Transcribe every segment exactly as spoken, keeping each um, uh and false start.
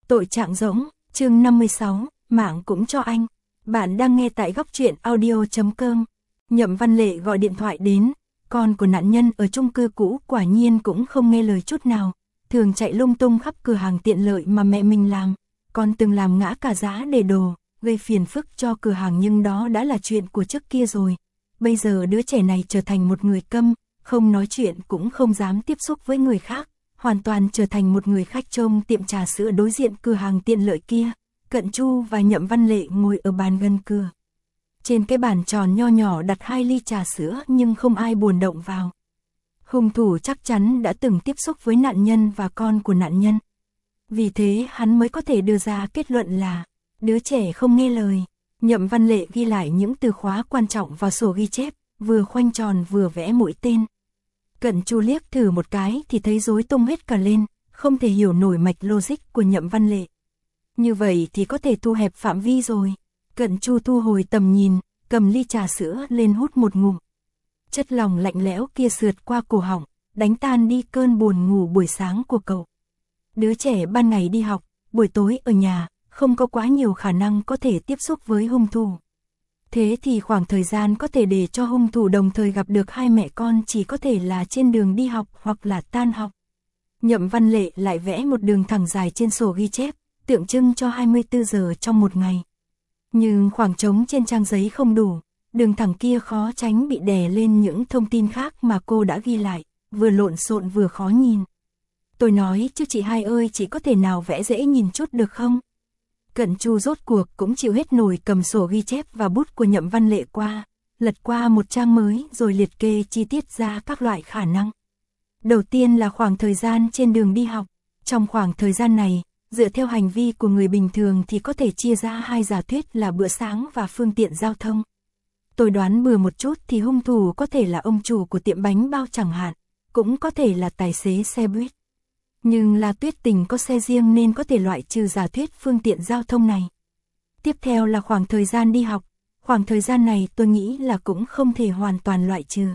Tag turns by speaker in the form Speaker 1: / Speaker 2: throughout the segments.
Speaker 1: Tội trạng rỗng, chương năm mươi sáu, mạng cũng cho anh. Bạn đang nghe tại góc truyện audio chấm com. Nhậm Văn Lệ gọi điện thoại đến, con của nạn nhân ở chung cư cũ quả nhiên cũng không nghe lời chút nào, thường chạy lung tung khắp cửa hàng tiện lợi mà mẹ mình làm, con từng làm ngã cả giá để đồ, gây phiền phức cho cửa hàng nhưng đó đã là chuyện của trước kia rồi. Bây giờ đứa trẻ này trở thành một người câm, không nói chuyện cũng không dám tiếp xúc với người khác, hoàn toàn trở thành một người khách trông tiệm trà sữa đối diện cửa hàng tiện lợi kia. Cận Chu và Nhậm Văn Lệ ngồi ở bàn gần cửa. Trên cái bàn tròn nho nhỏ đặt hai ly trà sữa nhưng không ai buồn động vào. Hung thủ chắc chắn đã từng tiếp xúc với nạn nhân và con của nạn nhân. Vì thế hắn mới có thể đưa ra kết luận là đứa trẻ không nghe lời. Nhậm Văn Lệ ghi lại những từ khóa quan trọng vào sổ ghi chép, vừa khoanh tròn vừa vẽ mũi tên. Cận Chu liếc thử một cái thì thấy rối tung hết cả lên, không thể hiểu nổi mạch logic của Nhậm Văn Lệ. Như vậy thì có thể thu hẹp phạm vi rồi. Cận Chu thu hồi tầm nhìn, cầm ly trà sữa lên hút một ngụm. Chất lỏng lạnh lẽo kia sượt qua cổ họng, đánh tan đi cơn buồn ngủ buổi sáng của cậu. Đứa trẻ ban ngày đi học, buổi tối ở nhà, không có quá nhiều khả năng có thể tiếp xúc với hung thủ. Thế thì khoảng thời gian có thể để cho hung thủ đồng thời gặp được hai mẹ con chỉ có thể là trên đường đi học hoặc là tan học. Nhậm Văn Lệ lại vẽ một đường thẳng dài trên sổ ghi chép, tượng trưng cho hai mươi tư giờ trong một ngày. Nhưng khoảng trống trên trang giấy không đủ, đường thẳng kia khó tránh bị đè lên những thông tin khác mà cô đã ghi lại, vừa lộn xộn vừa khó nhìn. Tôi nói chứ chị hai ơi, chị có thể nào vẽ dễ nhìn chút được không? Cận Chu rốt cuộc cũng chịu hết nổi cầm sổ ghi chép và bút của Nhậm Văn Lệ qua, lật qua một trang mới rồi liệt kê chi tiết ra các loại khả năng. Đầu tiên là khoảng thời gian trên đường đi học. Trong khoảng thời gian này, dựa theo hành vi của người bình thường thì có thể chia ra hai giả thuyết là bữa sáng và phương tiện giao thông. Tôi đoán bừa một chút thì hung thủ có thể là ông chủ của tiệm bánh bao chẳng hạn, cũng có thể là tài xế xe buýt. Nhưng là Tuyết Tình có xe riêng nên có thể loại trừ giả thuyết phương tiện giao thông này. Tiếp theo là khoảng thời gian đi học, khoảng thời gian này tôi nghĩ là cũng không thể hoàn toàn loại trừ.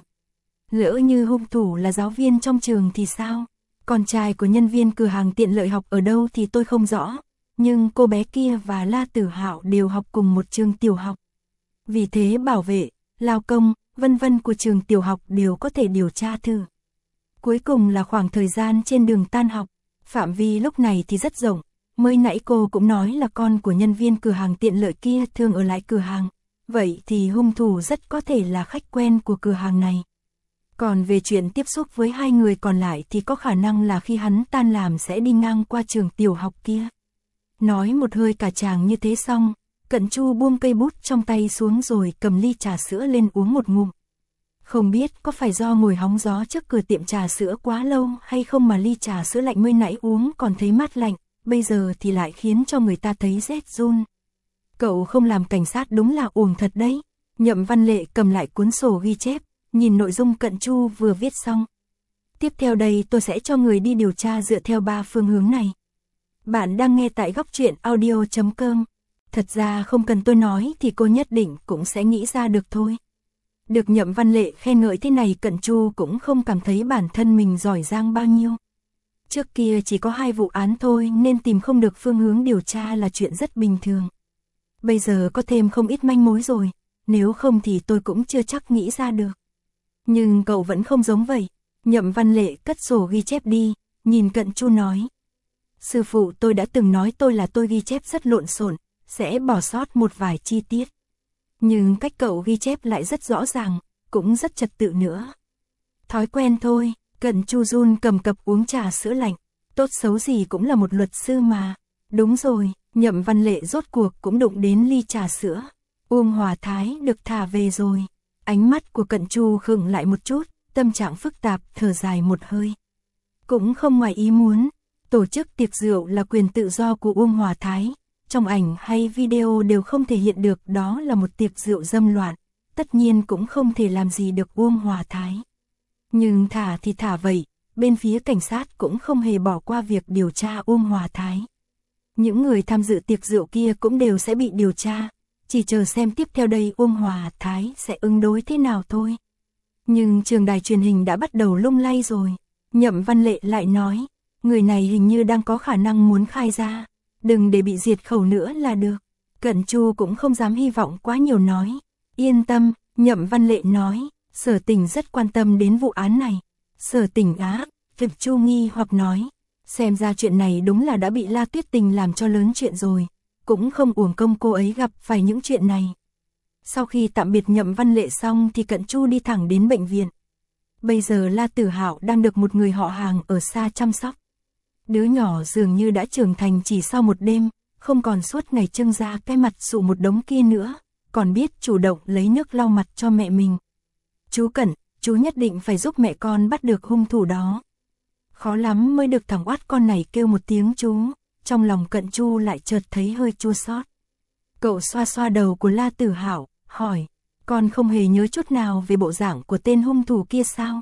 Speaker 1: Lỡ như hung thủ là giáo viên trong trường thì sao? Con trai của nhân viên cửa hàng tiện lợi học ở đâu thì tôi không rõ, nhưng cô bé kia và La Tử Hạo đều học cùng một trường tiểu học. Vì thế bảo vệ, lao công, vân vân của trường tiểu học đều có thể điều tra thử. Cuối cùng là khoảng thời gian trên đường tan học, phạm vi lúc này thì rất rộng, mới nãy cô cũng nói là con của nhân viên cửa hàng tiện lợi kia thường ở lại cửa hàng, vậy thì hung thủ rất có thể là khách quen của cửa hàng này. Còn về chuyện tiếp xúc với hai người còn lại thì có khả năng là khi hắn tan làm sẽ đi ngang qua trường tiểu học kia. Nói một hơi cả chàng như thế xong, Cận Chu buông cây bút trong tay xuống rồi cầm ly trà sữa lên uống một ngụm. Không biết có phải do ngồi hóng gió trước cửa tiệm trà sữa quá lâu hay không mà ly trà sữa lạnh mới nãy uống còn thấy mát lạnh, bây giờ thì lại khiến cho người ta thấy rét run. Cậu không làm cảnh sát đúng là uổng thật đấy. Nhậm Văn Lệ cầm lại cuốn sổ ghi chép, nhìn nội dung Cận Chu vừa viết xong. Tiếp theo đây tôi sẽ cho người đi điều tra dựa theo ba phương hướng này. Bạn đang nghe tại góc truyện audio chấm com. Thật ra không cần tôi nói thì cô nhất định cũng sẽ nghĩ ra được thôi. Được Nhậm Văn Lệ khen ngợi thế này Cận Chu cũng không cảm thấy bản thân mình giỏi giang bao nhiêu. Trước kia chỉ có hai vụ án thôi nên tìm không được phương hướng điều tra là chuyện rất bình thường. Bây giờ có thêm không ít manh mối rồi, nếu không thì tôi cũng chưa chắc nghĩ ra được. Nhưng cậu vẫn không giống vậy. Nhậm Văn Lệ cất sổ ghi chép đi, nhìn Cận Chu nói. Sư phụ tôi đã từng nói tôi là tôi ghi chép rất lộn xộn, sẽ bỏ sót một vài chi tiết. Nhưng cách cậu ghi chép lại rất rõ ràng, cũng rất trật tự nữa. Thói quen thôi. Cận Chu run cầm cập uống trà sữa lạnh, tốt xấu gì cũng là một luật sư mà. Đúng rồi, Nhậm Văn Lệ rốt cuộc cũng đụng đến ly trà sữa. Uông Hòa Thái được thả về rồi. Ánh mắt của Cận Chu khựng lại một chút, tâm trạng phức tạp, thở dài một hơi. Cũng không ngoài ý muốn, tổ chức tiệc rượu là quyền tự do của Uông Hòa Thái. Trong ảnh hay video đều không thể hiện được đó là một tiệc rượu dâm loạn, tất nhiên cũng không thể làm gì được Uông Hòa Thái. Nhưng thả thì thả vậy, bên phía cảnh sát cũng không hề bỏ qua việc điều tra Uông Hòa Thái. Những người tham dự tiệc rượu kia cũng đều sẽ bị điều tra, chỉ chờ xem tiếp theo đây Uông Hòa Thái sẽ ứng đối thế nào thôi. Nhưng trường đài truyền hình đã bắt đầu lung lay rồi. Nhậm Văn Lệ lại nói, người này hình như đang có khả năng muốn khai ra. đừng để bị diệt khẩu nữa là được. Cận Chu cũng không dám hy vọng quá nhiều nói. Yên tâm, Nhậm Văn Lệ nói, Sở Tình rất quan tâm đến vụ án này. Sở Tình á, Việc Chu nghi hoặc nói, xem ra chuyện này đúng là đã bị La Tuyết Tình làm cho lớn chuyện rồi, cũng không uổng công cô ấy gặp phải những chuyện này. Sau khi tạm biệt Nhậm Văn Lệ xong thì Cận Chu đi thẳng đến bệnh viện. Bây giờ La Tử Hạo đang được một người họ hàng ở xa chăm sóc. Đứa nhỏ dường như đã trưởng thành chỉ sau một đêm, không còn suốt ngày trưng ra cái mặt sụ một đống kia nữa, còn biết chủ động lấy nước lau mặt cho mẹ mình. Chú Cẩn, chú nhất định phải giúp mẹ con bắt được hung thủ đó. Khó lắm mới được thằng oát con này kêu một tiếng chú, trong lòng Cận Chu lại chợt thấy hơi chua xót. Cậu xoa xoa đầu của La Tử Hạo, hỏi, con không hề nhớ chút nào về bộ dạng của tên hung thủ kia sao?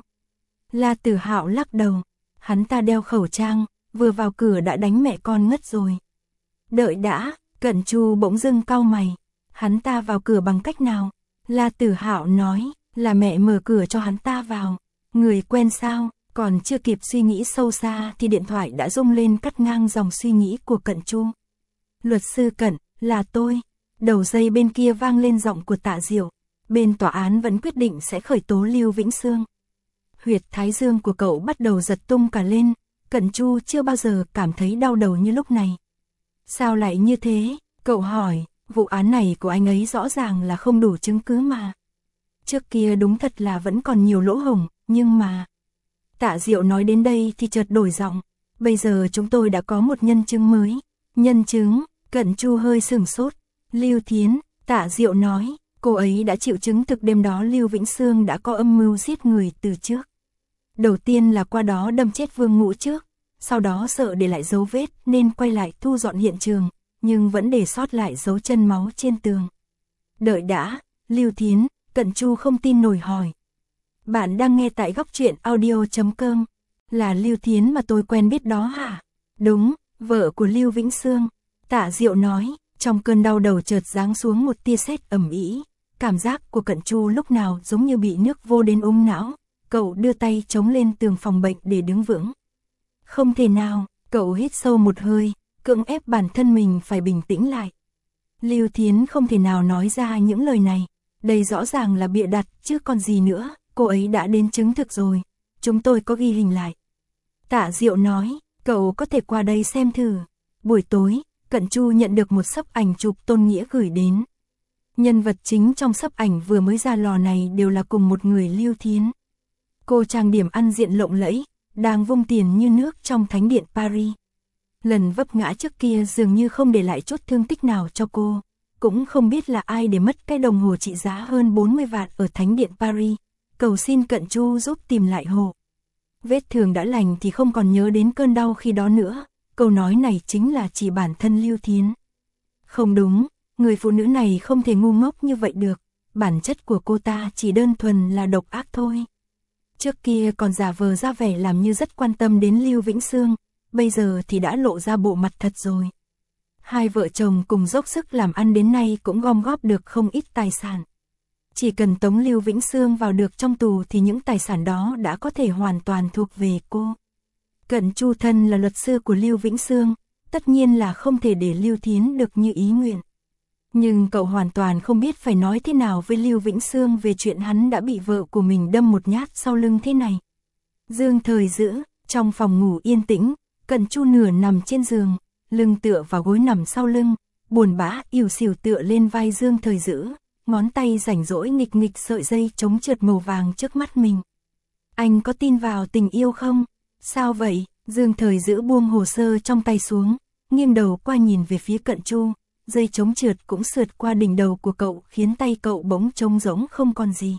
Speaker 1: La Tử Hạo lắc đầu, hắn ta đeo khẩu trang, vừa vào cửa đã đánh mẹ con ngất rồi. Đợi đã, Cận Chu bỗng dưng cau mày, hắn ta vào cửa bằng cách nào? La Tử Hạo nói, là mẹ mở cửa cho hắn ta vào. Người quen sao? Còn chưa kịp suy nghĩ sâu xa thì điện thoại đã rung lên cắt ngang dòng suy nghĩ của Cận Chu. Luật sư Cận, là tôi. Đầu dây bên kia vang lên giọng của Tạ Diệu. Bên tòa án vẫn quyết định sẽ khởi tố Lưu Vĩnh Sương. Huyệt thái dương của cậu bắt đầu giật tung cả lên. Cận Chu chưa bao giờ cảm thấy đau đầu như lúc này. Sao lại như thế? Cậu hỏi, vụ án này của anh ấy rõ ràng là không đủ chứng cứ mà. Trước kia đúng thật là vẫn còn nhiều lỗ hổng, nhưng mà... Tạ Diệu nói đến đây thì chợt đổi giọng. Bây giờ chúng tôi đã có một nhân chứng mới. Nhân chứng? Cận Chu hơi sửng sốt. Lưu Thiến, Tạ Diệu nói, cô ấy đã chịu chứng thực đêm đó Lưu Vĩnh Sương đã có âm mưu giết người từ trước. Đầu tiên là qua đó đâm chết Vương Ngũ trước, sau đó sợ để lại dấu vết nên quay lại thu dọn hiện trường, nhưng vẫn để sót lại dấu chân máu trên tường. Đợi đã, Lưu Thiến, Cận Chu không tin nổi hỏi. Bạn đang nghe tại góc truyện audio chấm com. Là Lưu Thiến mà tôi quen biết đó hả? Đúng, vợ của Lưu Vĩnh Sương. Tạ Diệu nói, trong cơn đau đầu chợt giáng xuống một tia sét ầm ĩ. Cảm giác của Cận Chu lúc nào giống như bị nước vô đến úng não. Cậu đưa tay chống lên tường phòng bệnh để đứng vững. Không thể nào, cậu hít sâu một hơi, cưỡng ép bản thân mình phải bình tĩnh lại. Lưu Thiến không thể nào nói ra những lời này. Đây rõ ràng là bịa đặt chứ còn gì nữa. Cô ấy đã đến chứng thực rồi, chúng tôi có ghi hình lại. Tạ Diệu nói, cậu có thể qua đây xem thử. Buổi tối, Cận Chu nhận được một xấp ảnh chụp Tôn Nghĩa gửi đến. Nhân vật chính trong xấp ảnh vừa mới ra lò này đều là cùng một người Lưu Thiến. Cô trang điểm ăn diện lộng lẫy, đang vung tiền như nước trong thánh điện Paris. Lần vấp ngã trước kia dường như không để lại chút thương tích nào cho cô, cũng không biết là ai để mất cái đồng hồ trị giá hơn bốn mươi vạn ở thánh điện Paris. Cầu xin Cận Chu giúp tìm lại hộ. Vết thương đã lành thì không còn nhớ đến cơn đau khi đó nữa. Câu nói này chính là chỉ bản thân Lưu Thiến. Không đúng, người phụ nữ này không thể ngu ngốc như vậy được. Bản chất của cô ta chỉ đơn thuần là độc ác thôi. Trước kia còn giả vờ ra vẻ làm như rất quan tâm đến Lưu Vĩnh Sương, bây giờ thì đã lộ ra bộ mặt thật rồi. Hai vợ chồng cùng dốc sức làm ăn đến nay cũng gom góp được không ít tài sản. Chỉ cần tống Lưu Vĩnh Sương vào được trong tù thì những tài sản đó đã có thể hoàn toàn thuộc về cô. Cận Chu thân là luật sư của Lưu Vĩnh Sương, tất nhiên là không thể để Lưu Thiến được như ý nguyện. Nhưng cậu hoàn toàn không biết phải nói thế nào với Lưu Vĩnh Sương về chuyện hắn đã bị vợ của mình đâm một nhát sau lưng thế này. Dương Thời Dữ, trong phòng ngủ yên tĩnh, Cận Chu nửa nằm trên giường, lưng tựa vào gối nằm sau lưng, buồn bã ỉu xìu tựa lên vai Dương Thời Dữ. Ngón tay rảnh rỗi nghịch nghịch sợi dây chống trượt màu vàng trước mắt mình. Anh có tin vào tình yêu không? Sao vậy? Dương Thời Dữ buông hồ sơ trong tay xuống, nghiêng đầu qua nhìn về phía Cận Chu. Dây chống trượt cũng sượt qua đỉnh đầu của cậu khiến tay cậu bỗng trống rỗng không còn gì.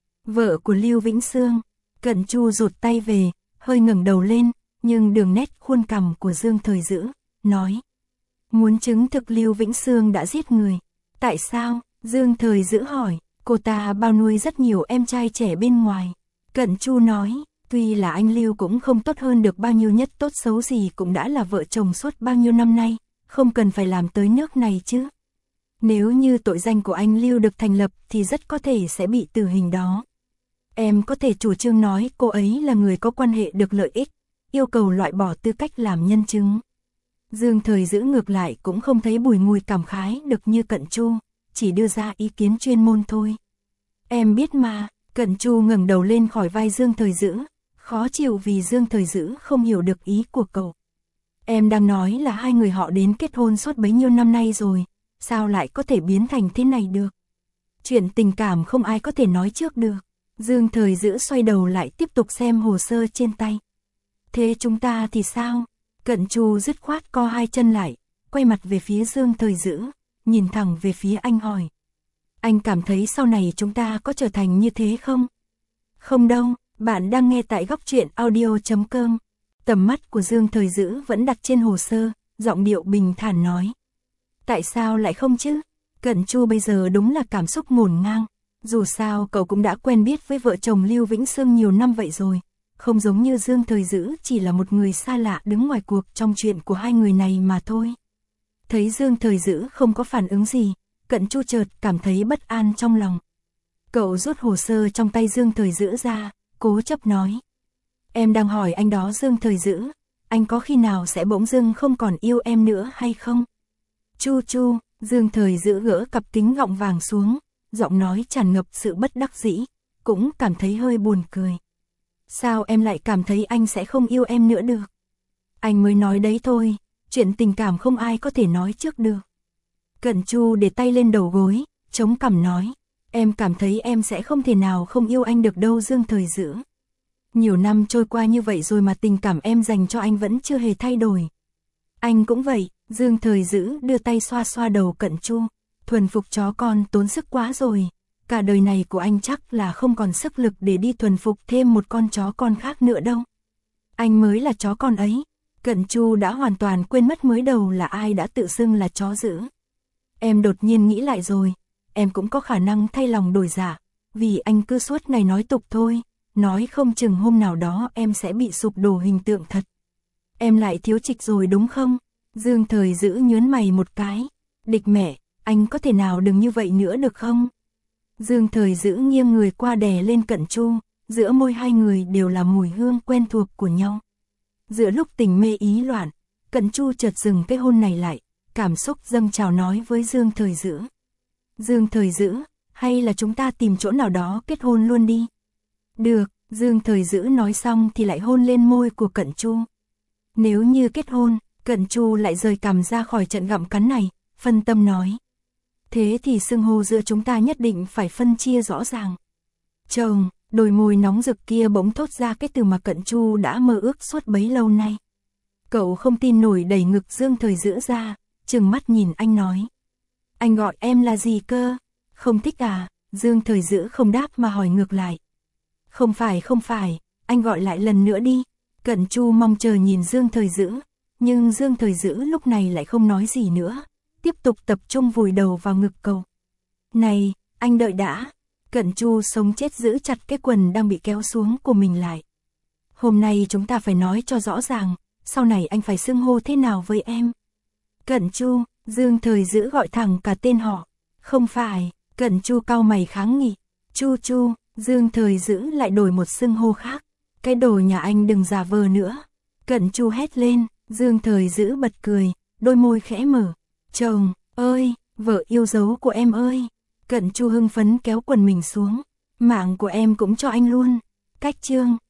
Speaker 1: Vợ của Lưu Vĩnh Sương. Cận Chu rụt tay về, hơi ngẩng đầu lên, nhưng đường nét khuôn cằm của Dương Thời Dữ, nói. Muốn chứng thực Lưu Vĩnh Sương đã giết người. Tại sao? Dương Thời Dữ hỏi, cô ta bao nuôi rất nhiều em trai trẻ bên ngoài. Cận Chu nói, tuy là anh Lưu cũng không tốt hơn được bao nhiêu, nhất tốt xấu gì cũng đã là vợ chồng suốt bao nhiêu năm nay, không cần phải làm tới nước này chứ. Nếu như tội danh của anh Lưu được thành lập thì rất có thể sẽ bị tử hình đó. Em có thể chủ trương nói cô ấy là người có quan hệ được lợi ích, yêu cầu loại bỏ tư cách làm nhân chứng. Dương Thời Dữ ngược lại cũng không thấy bùi ngùi cảm khái được như Cận Chu, chỉ đưa ra ý kiến chuyên môn thôi. Em biết mà, Cận Chu ngẩng đầu lên khỏi vai Dương Thời Dữ, khó chịu vì Dương Thời Dữ không hiểu được ý của cậu. Em đang nói là hai người họ đến kết hôn suốt bấy nhiêu năm nay rồi, sao lại có thể biến thành thế này được? Chuyện tình cảm không ai có thể nói trước được. Dương Thời Dữ xoay đầu lại tiếp tục xem hồ sơ trên tay. Thế chúng ta thì sao? Cận Chu dứt khoát co hai chân lại, quay mặt về phía Dương Thời Dữ, nhìn thẳng về phía anh hỏi. Anh cảm thấy sau này chúng ta có trở thành như thế không? Không đâu, bạn đang nghe tại góc truyện audio chấm com. Tầm mắt của Dương Thời Dữ vẫn đặt trên hồ sơ, giọng điệu bình thản nói. Tại sao lại không chứ? Cận Chu bây giờ đúng là cảm xúc ngổn ngang. Dù sao cậu cũng đã quen biết với vợ chồng Lưu Vĩnh Sương nhiều năm vậy rồi. Không giống như Dương Thời Dữ chỉ là một người xa lạ đứng ngoài cuộc trong chuyện của hai người này mà thôi. Thấy Dương Thời Dữ không có phản ứng gì, Cận Chu chợt cảm thấy bất an trong lòng. Cậu rút hồ sơ trong tay Dương Thời Dữ ra, cố chấp nói. Em đang hỏi anh đó Dương Thời Dữ, anh có khi nào sẽ bỗng dưng không còn yêu em nữa hay không? Chu Chu, Dương Thời Dữ gỡ cặp kính gọng vàng xuống, giọng nói tràn ngập sự bất đắc dĩ, cũng cảm thấy hơi buồn cười. Sao em lại cảm thấy anh sẽ không yêu em nữa được? Anh mới nói đấy thôi, chuyện tình cảm không ai có thể nói trước được. Cận Chu để tay lên đầu gối, chống cằm nói. Em cảm thấy em sẽ không thể nào không yêu anh được đâu Dương Thời Dữ. Nhiều năm trôi qua như vậy rồi mà tình cảm em dành cho anh vẫn chưa hề thay đổi. Anh cũng vậy, Dương Thời Dữ đưa tay xoa xoa đầu Cận Chu. Thuần phục chó con tốn sức quá rồi. Cả đời này của anh chắc là không còn sức lực để đi thuần phục thêm một con chó con khác nữa đâu. Anh mới là chó con ấy. Cận Chu đã hoàn toàn quên mất mới đầu là ai đã tự xưng là chó dữ. Em đột nhiên nghĩ lại rồi, em cũng có khả năng thay lòng đổi dạ, vì anh cứ suốt ngày nói tục thôi, nói không chừng hôm nào đó em sẽ bị sụp đổ hình tượng thật. Em lại thiếu trịch rồi đúng không? Dương Thời Dữ nhớn mày một cái. Địch mẹ, anh có thể nào đừng như vậy nữa được không? Dương Thời Dữ nghiêng người qua đè lên Cận Chu, giữa môi hai người đều là mùi hương quen thuộc của nhau. Giữa lúc tình mê ý loạn, Cận Chu chợt dừng cái hôn này lại, cảm xúc dâng trào nói với Dương Thời Dữ. Dương Thời Dữ, hay là chúng ta tìm chỗ nào đó kết hôn luôn đi? Được, Dương Thời Dữ nói xong thì lại hôn lên môi của Cận Chu. Nếu như kết hôn, Cận Chu lại rời cằm ra khỏi trận gặm cắn này, phân tâm nói. Thế thì xưng hô giữa chúng ta nhất định phải phân chia rõ ràng. Chồng, đôi môi nóng rực kia bỗng thốt ra cái từ mà Cận Chu đã mơ ước suốt bấy lâu nay. Cậu không tin nổi đẩy ngực Dương Thời Dữ ra, trừng mắt nhìn anh nói. Anh gọi em là gì cơ? Không thích à? Dương Thời Dữ không đáp mà hỏi ngược lại. Không phải không phải, anh gọi lại lần nữa đi. Cận Chu mong chờ nhìn Dương Thời Dữ, nhưng Dương Thời Dữ lúc này lại không nói gì nữa, tiếp tục tập trung vùi đầu vào ngực cậu. Này, anh đợi đã. Cận Chu sống chết giữ chặt cái quần đang bị kéo xuống của mình lại. Hôm nay chúng ta phải nói cho rõ ràng, sau này anh phải xưng hô thế nào với em? Cận Chu, Dương Thời Dữ gọi thẳng cả tên họ. Không phải, Cận Chu cau mày kháng nghị. Chu Chu, Dương Thời Dữ lại đổi một xưng hô khác. Cái đồ nhà anh đừng giả vờ nữa. Cận Chu hét lên, Dương Thời Dữ bật cười, đôi môi khẽ mở. Chồng, ơi, vợ yêu dấu của em ơi. Cận Chu hưng phấn kéo quần mình xuống. Mạng của em cũng cho anh luôn. Cách chương.